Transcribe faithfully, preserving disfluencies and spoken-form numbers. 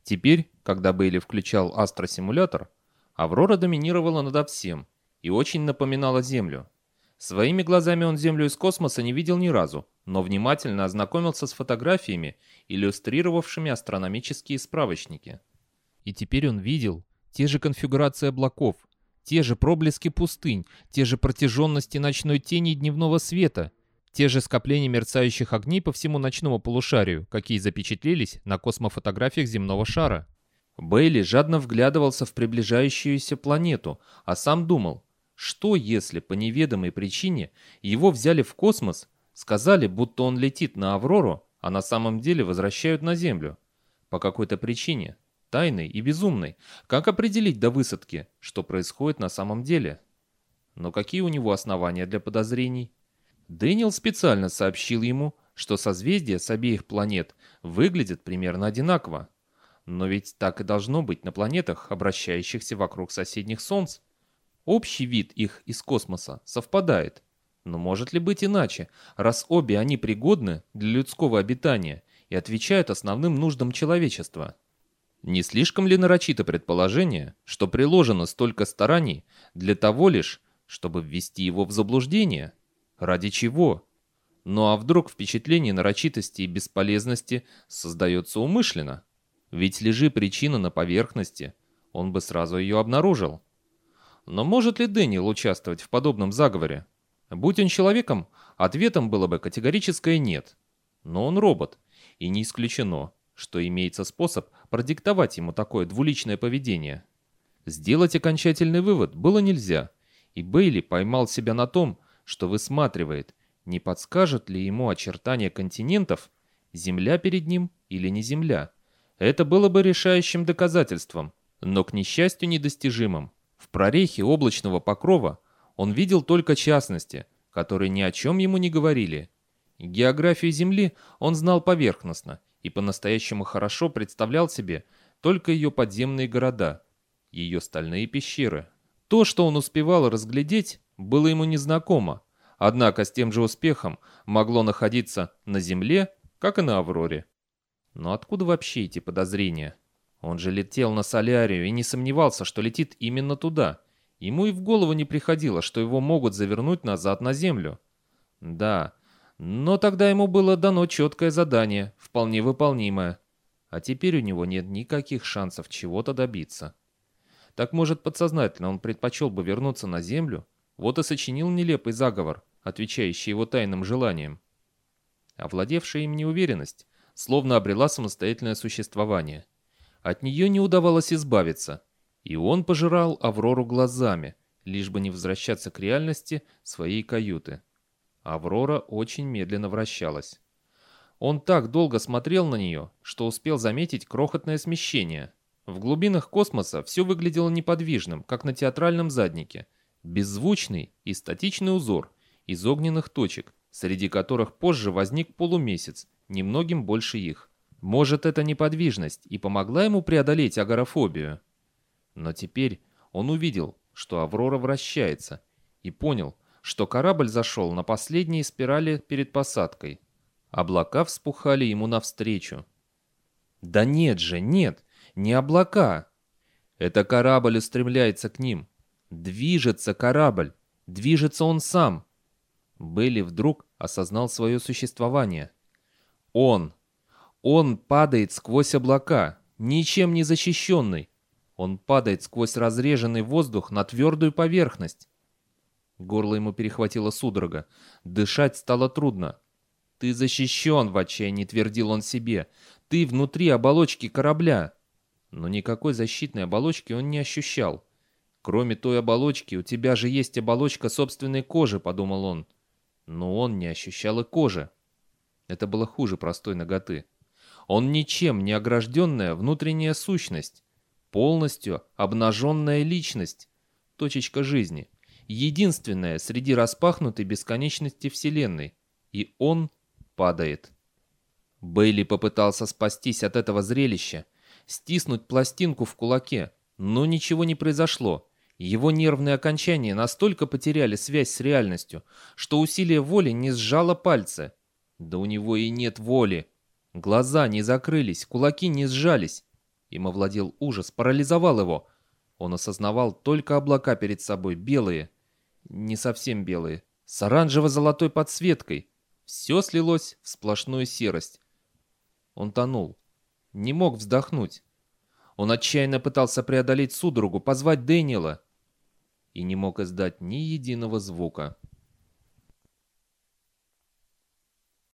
Теперь, когда Бейли включал астросимулятор, Аврора доминировала надо всем и очень напоминала Землю. Своими глазами он Землю из космоса не видел ни разу, но внимательно ознакомился с фотографиями, иллюстрировавшими астрономические справочники. И теперь он видел те же конфигурации облаков, те же проблески пустынь, те же протяженности ночной тени и дневного света, те же скопления мерцающих огней по всему ночному полушарию, какие запечатлелись на космофотографиях земного шара. Бейли жадно вглядывался в приближающуюся планету, а сам думал, что если по неведомой причине его взяли в космос, сказали, будто он летит на Аврору, а на самом деле возвращают на Землю. По какой-то причине, тайной и безумной, как определить до высадки, что происходит на самом деле? Но какие у него основания для подозрений? Дэниел специально сообщил ему, что созвездия с обеих планет выглядят примерно одинаково. Но ведь так и должно быть на планетах, обращающихся вокруг соседних Солнц. Общий вид их из космоса совпадает. Но может ли быть иначе, раз обе они пригодны для людского обитания и отвечают основным нуждам человечества? Не слишком ли нарочито предположение, что приложено столько стараний для того лишь, чтобы ввести его в заблуждение? Ради чего? Ну а вдруг впечатление нарочитости и бесполезности создается умышленно? Ведь лежи причина на поверхности, он бы сразу ее обнаружил. Но может ли Дэниел участвовать в подобном заговоре? Будь он человеком, ответом было бы категорическое «нет». Но он робот, и не исключено, что имеется способ продиктовать ему такое двуличное поведение. Сделать окончательный вывод было нельзя, и Бейли поймал себя на том, что высматривает, не подскажет ли ему очертания континентов, Земля перед ним или не Земля. Это было бы решающим доказательством, но, к несчастью, недостижимым. В прорехе облачного покрова он видел только частности, которые ни о чем ему не говорили. Географию Земли он знал поверхностно и по-настоящему хорошо представлял себе только ее подземные города, ее стальные пещеры. То, что он успевал разглядеть, было ему незнакомо, однако с тем же успехом могло находиться на Земле, как и на Авроре. Но откуда вообще эти подозрения? Он же летел на Солярию и не сомневался, что летит именно туда. Ему и в голову не приходило, что его могут завернуть назад на Землю. Да, но тогда ему было дано четкое задание, вполне выполнимое. А теперь у него нет никаких шансов чего-то добиться. Так может, подсознательно он предпочел бы вернуться на Землю, вот и сочинил нелепый заговор, отвечающий его тайным желаниям. Овладевшая им неуверенность словно обрела самостоятельное существование. От нее не удавалось избавиться, и он пожирал Аврору глазами, лишь бы не возвращаться к реальности своей каюты. Аврора очень медленно вращалась. Он так долго смотрел на нее, что успел заметить крохотное смещение. В глубинах космоса все выглядело неподвижным, как на театральном заднике. Беззвучный и статичный узор из огненных точек, среди которых позже возник полумесяц, немногим больше их. Может, эта неподвижность и помогла ему преодолеть агорафобию. Но теперь он увидел, что Аврора вращается, и понял, что корабль зашел на последние спирали перед посадкой. Облака вспухали ему навстречу. Да нет же, нет, не облака. Это корабль устремляется к ним. Движется корабль, движется он сам. Бейли вдруг осознал свое существование. Он, он падает сквозь облака, ничем не защищенный. Он падает сквозь разреженный воздух на твердую поверхность. Горло ему перехватило судорога. Дышать стало трудно. «Ты защищен», — в отчаянии твердил он себе. «Ты внутри оболочки корабля». Но никакой защитной оболочки он не ощущал. «Кроме той оболочки, у тебя же есть оболочка собственной кожи», — подумал он. Но он не ощущал и кожи. Это было хуже простой наготы. Он ничем не огражденная внутренняя сущность. Полностью обнаженная личность. Точечка жизни. Единственная среди распахнутой бесконечности Вселенной. И он падает. Бейли попытался спастись от этого зрелища, стиснуть пластинку в кулаке, но ничего не произошло. Его нервные окончания настолько потеряли связь с реальностью, что усилие воли не сжало пальцы. Да у него и нет воли. Глаза не закрылись, кулаки не сжались. Им овладел ужас, парализовал его. Он осознавал только облака перед собой, белые, не совсем белые, с оранжево-золотой подсветкой. Все слилось в сплошную серость. Он тонул, не мог вздохнуть. Он отчаянно пытался преодолеть судорогу, позвать Дэниела и не мог издать ни единого звука.